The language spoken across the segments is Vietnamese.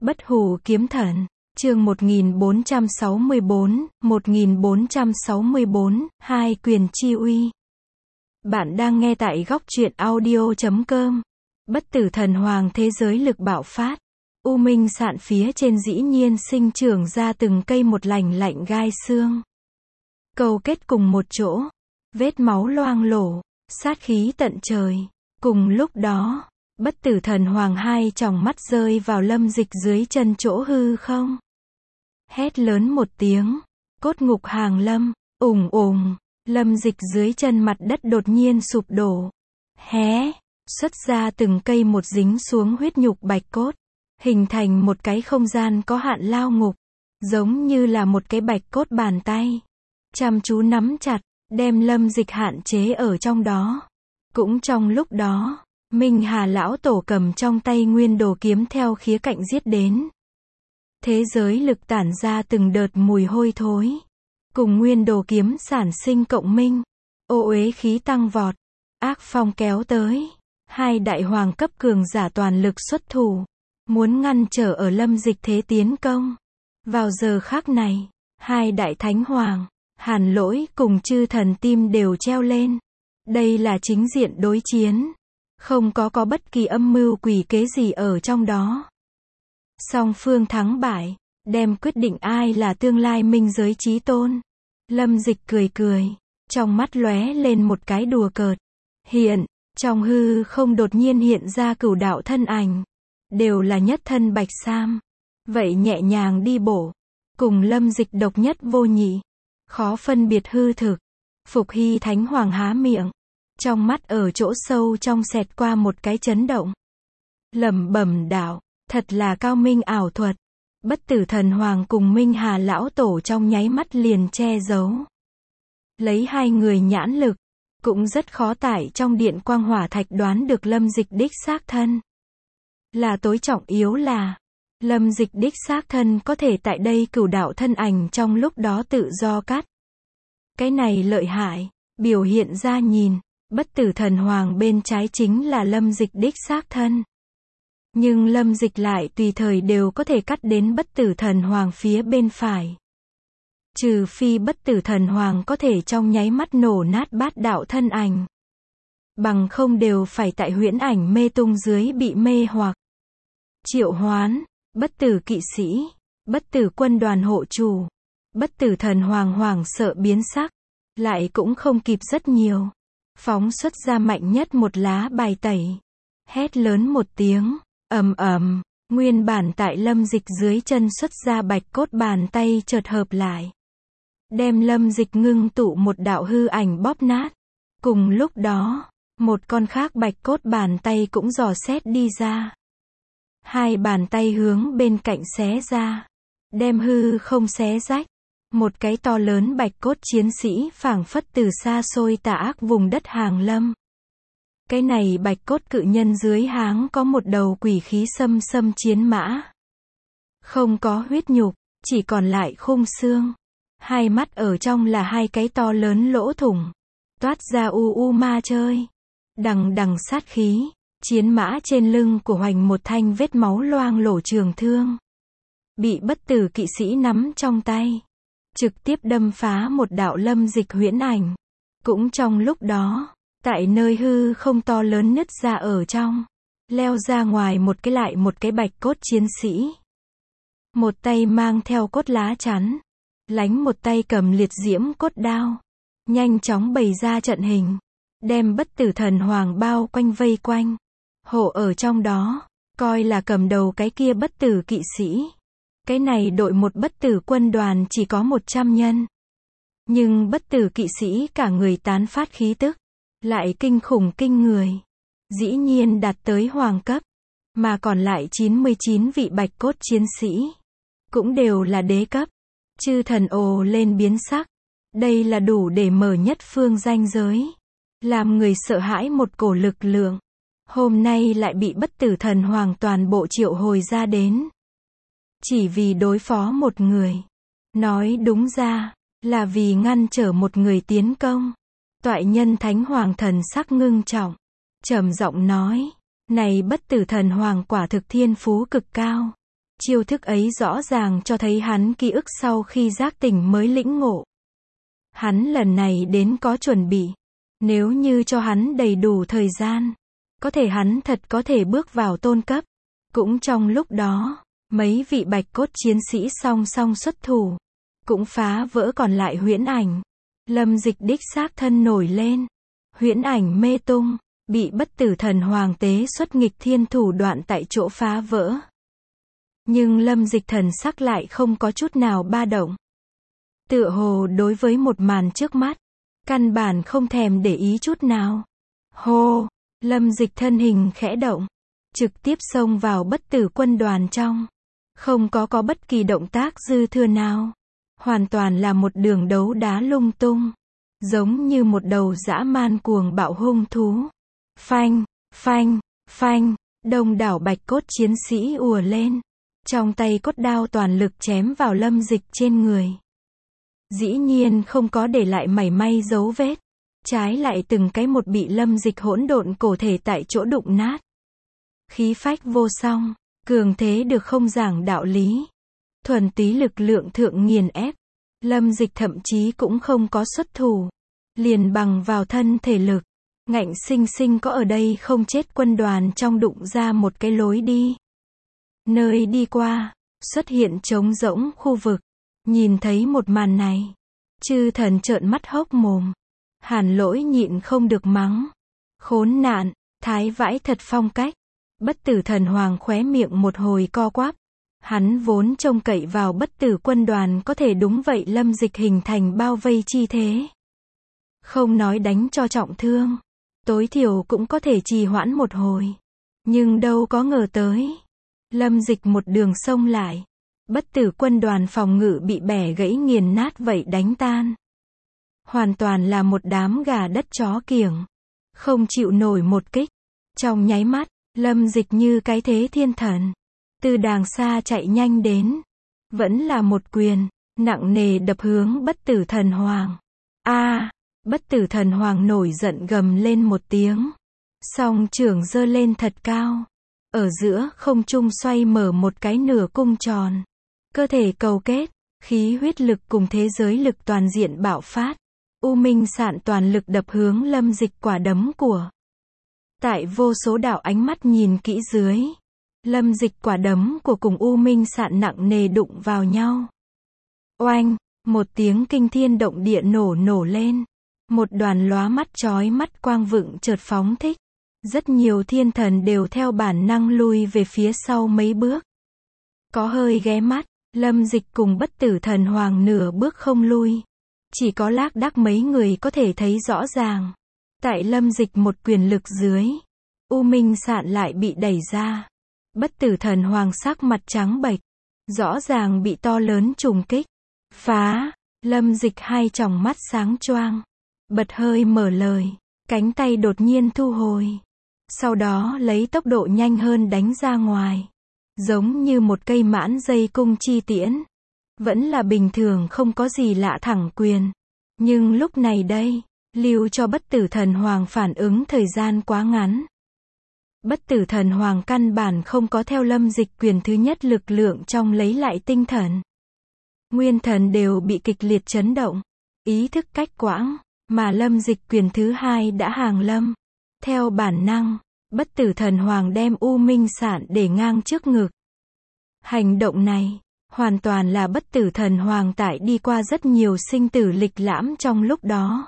Bất hủ kiếm thần, chương 1464, hai quyền chi uy. Bạn đang nghe tại góc truyện audio.com. Bất tử thần hoàng thế giới lực bạo phát. U minh sạn phía trên dĩ nhiên sinh trưởng ra từng cây một lành lạnh gai xương. Cầu kết cùng một chỗ. Vết máu loang lổ. Sát khí tận trời. Cùng lúc đó, bất tử thần hoàng hai tròng mắt rơi vào Lâm Dịch dưới chân chỗ hư không. Hét lớn một tiếng. Cốt ngục hàng lâm. Ùng ùng. Lâm Dịch dưới chân mặt đất đột nhiên sụp đổ. Hé. Xuất ra từng cây một dính xuống huyết nhục bạch cốt. Hình thành một cái không gian có hạn lao ngục. Giống như là một cái bạch cốt bàn tay. Chăm chú nắm chặt, đem Lâm Dịch hạn chế ở trong đó. Cũng trong lúc đó, Minh Hà lão tổ cầm trong tay nguyên đồ kiếm theo khía cạnh giết đến. Thế giới lực tản ra từng đợt mùi hôi thối. Cùng nguyên đồ kiếm sản sinh cộng minh. Ô uế khí tăng vọt. Ác phong kéo tới. Hai đại hoàng cấp cường giả toàn lực xuất thủ. Muốn ngăn trở ở Lâm Dịch thế tiến công. Vào giờ khắc này, hai đại thánh hoàng, Hàn Lỗi cùng chư thần tim đều treo lên. Đây là chính diện đối chiến. Không có bất kỳ âm mưu quỷ kế gì ở trong đó. Song phương thắng bại, đem quyết định ai là tương lai minh giới chí tôn. Lâm Dịch cười cười, trong mắt lóe lên một cái đùa cợt. Hiện, trong hư không đột nhiên hiện ra cửu đạo thân ảnh. Đều là nhất thân bạch sam. Vậy nhẹ nhàng đi bổ. Cùng Lâm Dịch độc nhất vô nhị. Khó phân biệt hư thực. Phục Hy Thánh Hoàng há miệng. Trong mắt ở chỗ sâu trong xẹt qua một cái chấn động. Lẩm bẩm đạo, thật là cao minh ảo thuật. Bất tử thần hoàng cùng Minh Hà lão tổ trong nháy mắt liền che giấu. Lấy hai người nhãn lực, cũng rất khó tại trong điện quang hỏa thạch đoán được Lâm Dịch đích xác thân. Là tối trọng yếu là, Lâm Dịch đích xác thân có thể tại đây cửu đạo thân ảnh trong lúc đó tự do cắt. Cái này lợi hại, biểu hiện ra nhìn. Bất tử thần hoàng bên trái chính là Lâm Dịch đích xác thân. Nhưng Lâm Dịch lại tùy thời đều có thể cắt đến bất tử thần hoàng phía bên phải. Trừ phi bất tử thần hoàng có thể trong nháy mắt nổ nát bát đạo thân ảnh. Bằng không đều phải tại huyễn ảnh mê tung dưới bị mê hoặc. Triệu hoán, bất tử kỵ sĩ, bất tử quân đoàn hộ chủ. Bất tử thần hoàng hoảng sợ biến sắc. Lại cũng không kịp rất nhiều. Phóng xuất ra mạnh nhất một lá bài tẩy. Hét lớn một tiếng. Ầm ầm. Nguyên bản tại Lâm Dịch dưới chân xuất ra bạch cốt bàn tay chợt hợp lại. Đem Lâm Dịch ngưng tụ một đạo hư ảnh bóp nát. Cùng lúc đó, một con khác bạch cốt bàn tay cũng dò xét đi ra. Hai bàn tay hướng bên cạnh xé ra. Đem hư không xé rách. Một cái to lớn bạch cốt chiến sĩ phảng phất từ xa xôi tà ác vùng đất hàng lâm. Cái này bạch cốt cự nhân dưới háng có một đầu quỷ khí xâm xâm chiến mã. Không có huyết nhục, chỉ còn lại khung xương. Hai mắt ở trong là hai cái to lớn lỗ thủng. Toát ra u ma chơi. Đằng đằng sát khí. Chiến mã trên lưng của hoành một thanh vết máu loang lổ trường thương. Bị bất tử kỵ sĩ nắm trong tay. Trực tiếp đâm phá một đạo Lâm Dịch huyễn ảnh. Cũng trong lúc đó, tại nơi hư không to lớn nứt ra ở trong, leo ra ngoài một cái bạch cốt chiến sĩ. Một tay mang theo cốt lá chắn, lánh một tay cầm liệt diễm cốt đao. Nhanh chóng bày ra trận hình, đem bất tử thần hoàng bao quanh vây quanh. Hộ ở trong đó, coi là cầm đầu cái kia bất tử kỵ sĩ. Cái này đội một bất tử quân đoàn chỉ có 100 nhân. Nhưng bất tử kỵ sĩ cả người tán phát khí tức. Lại kinh khủng kinh người. Dĩ nhiên đạt tới hoàng cấp. Mà còn lại 99 vị bạch cốt chiến sĩ. Cũng đều là đế cấp. Chư thần ồ lên biến sắc. Đây là đủ để mở nhất phương ranh giới. Làm người sợ hãi một cổ lực lượng. Hôm nay lại bị bất tử thần hoàng toàn bộ triệu hồi ra đến. Chỉ vì đối phó một người. Nói đúng ra, là vì ngăn trở một người tiến công. Toại nhân thánh hoàng thần sắc ngưng trọng. Trầm giọng nói, này bất tử thần hoàng quả thực thiên phú cực cao. Chiêu thức ấy rõ ràng cho thấy hắn ký ức sau khi giác tỉnh mới lĩnh ngộ. Hắn lần này đến có chuẩn bị. Nếu như cho hắn đầy đủ thời gian, có thể hắn thật có thể bước vào tôn cấp. Cũng trong lúc đó, mấy vị bạch cốt chiến sĩ song song xuất thủ, cũng phá vỡ còn lại huyễn ảnh. Lâm Dịch đích xác thân nổi lên. Huyễn ảnh mê tung, bị bất tử thần hoàng tế xuất nghịch thiên thủ đoạn tại chỗ phá vỡ. Nhưng Lâm Dịch thần sắc lại không có chút nào ba động. Tựa hồ đối với một màn trước mắt, căn bản không thèm để ý chút nào. Hô, Lâm Dịch thân hình khẽ động, trực tiếp xông vào bất tử quân đoàn trong. Không có bất kỳ động tác dư thừa nào. Hoàn toàn là một đường đấu đá lung tung. Giống như một đầu dã man cuồng bạo hung thú. Phanh, phanh, phanh, đông đảo bạch cốt chiến sĩ ùa lên. Trong tay cốt đao toàn lực chém vào Lâm Dịch trên người. Dĩ nhiên không có để lại mảy may dấu vết. Trái lại từng cái một bị Lâm Dịch hỗn độn cổ thể tại chỗ đụng nát. Khí phách vô song, cường thế được không giảng đạo lý. Thuần túy lực lượng thượng nghiền ép. Lâm Dịch thậm chí cũng không có xuất thủ. Liền bằng vào thân thể lực. Ngạnh sinh sinh có ở đây không chết quân đoàn trong đụng ra một cái lối đi. Nơi đi qua, xuất hiện trống rỗng khu vực. Nhìn thấy một màn này, chư thần trợn mắt hốc mồm. Hàn Lỗi nhịn không được mắng. Khốn nạn, thái vãi thật phong cách. Bất tử thần hoàng khóe miệng một hồi co quắp. Hắn vốn trông cậy vào bất tử quân đoàn có thể đúng vậy Lâm Dịch hình thành bao vây chi thế. Không nói đánh cho trọng thương. Tối thiểu cũng có thể trì hoãn một hồi. Nhưng đâu có ngờ tới. Lâm Dịch một đường xông lại. Bất tử quân đoàn phòng ngự bị bẻ gãy nghiền nát vậy đánh tan. Hoàn toàn là một đám gà đất chó kiểng. Không chịu nổi một kích. Trong nháy mắt, Lâm Dịch như cái thế thiên thần. Từ đàng xa chạy nhanh đến. Vẫn là một quyền, nặng nề đập hướng bất tử thần hoàng. Bất tử thần hoàng nổi giận gầm lên một tiếng. Song trưởng giơ lên thật cao. Ở giữa không trung xoay mở một cái nửa cung tròn. Cơ thể cầu kết, khí huyết lực cùng thế giới lực toàn diện bạo phát. U Minh Sạn toàn lực đập hướng Lâm Dịch quả đấm của. Tại vô số đạo ánh mắt nhìn kỹ dưới. Lâm Dịch quả đấm của cùng U Minh Sạn nặng nề đụng vào nhau. Oanh, một tiếng kinh thiên động địa nổ lên. Một đoàn lóa mắt chói mắt quang vựng chợt phóng thích. Rất nhiều thiên thần đều theo bản năng lui về phía sau mấy bước. Có hơi ghé mắt, Lâm Dịch cùng bất tử thần hoàng nửa bước không lui. Chỉ có lác đác mấy người có thể thấy rõ ràng. Tại Lâm Dịch một quyền lực dưới, U Minh Sạn lại bị đẩy ra. Bất tử thần hoàng sắc mặt trắng bệch, rõ ràng bị to lớn trùng kích. Phá, Lâm Dịch hai tròng mắt sáng choang, bật hơi mở lời, cánh tay đột nhiên thu hồi. Sau đó lấy tốc độ nhanh hơn đánh ra ngoài. Giống như một cây mãn dây cung chi tiễn. Vẫn là bình thường không có gì lạ thẳng quyền. Nhưng lúc này đây, lưu cho bất tử thần hoàng phản ứng thời gian quá ngắn. Bất tử thần hoàng căn bản không có theo Lâm Dịch quyền thứ nhất lực lượng trong lấy lại tinh thần. Nguyên thần đều bị kịch liệt chấn động. Ý thức cách quãng, mà Lâm Dịch quyền thứ hai đã hàng lâm. Theo bản năng, bất tử thần hoàng đem U Minh Sạn để ngang trước ngực. Hành động này, hoàn toàn là bất tử thần hoàng tại đi qua rất nhiều sinh tử lịch lãm trong lúc đó.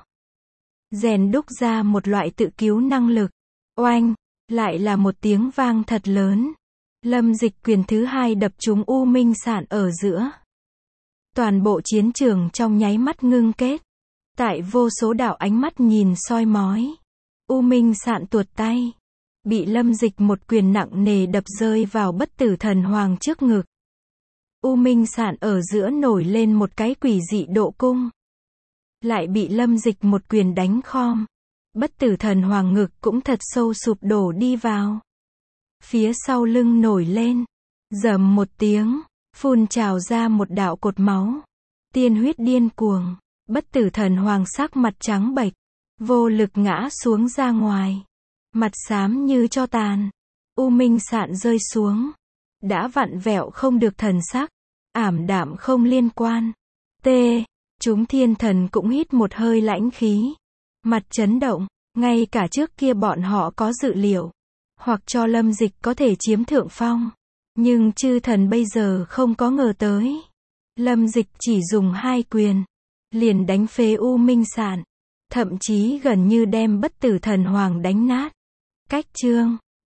Rèn đúc ra một loại tự cứu năng lực. Oanh, lại là một tiếng vang thật lớn. Lâm Dịch quyền thứ hai đập trúng U Minh Sạn ở giữa. Toàn bộ chiến trường trong nháy mắt ngưng kết. Tại vô số đạo ánh mắt nhìn soi mói. U Minh Sạn tuột tay. Bị Lâm Dịch một quyền nặng nề đập rơi vào bất tử thần hoàng trước ngực. U Minh Sạn ở giữa nổi lên một cái quỷ dị độ cung. Lại bị Lâm Dịch một quyền đánh khom. Bất tử thần hoàng ngực cũng thật sâu sụp đổ đi vào. Phía sau lưng nổi lên. Rầm một tiếng, phun trào ra một đạo cột máu. Tiên huyết điên cuồng. Bất tử thần hoàng sắc mặt trắng bệch. Vô lực ngã xuống ra ngoài. Mặt xám như tro tàn. U Minh Sạn rơi xuống. đã vặn vẹo không được thần sắc, ảm đạm không liên quan. T. Chúng thiên thần cũng hít một hơi lãnh khí. Mặt chấn động, ngay cả trước kia bọn họ có dự liệu, hoặc cho Lâm Dịch có thể chiếm thượng phong. Nhưng chư thần bây giờ không có ngờ tới. Lâm Dịch chỉ dùng 2 quyền, liền đánh phế U Minh Sạn, thậm chí gần như đem Bất Tử Thần Hoàng đánh nát. Cách chương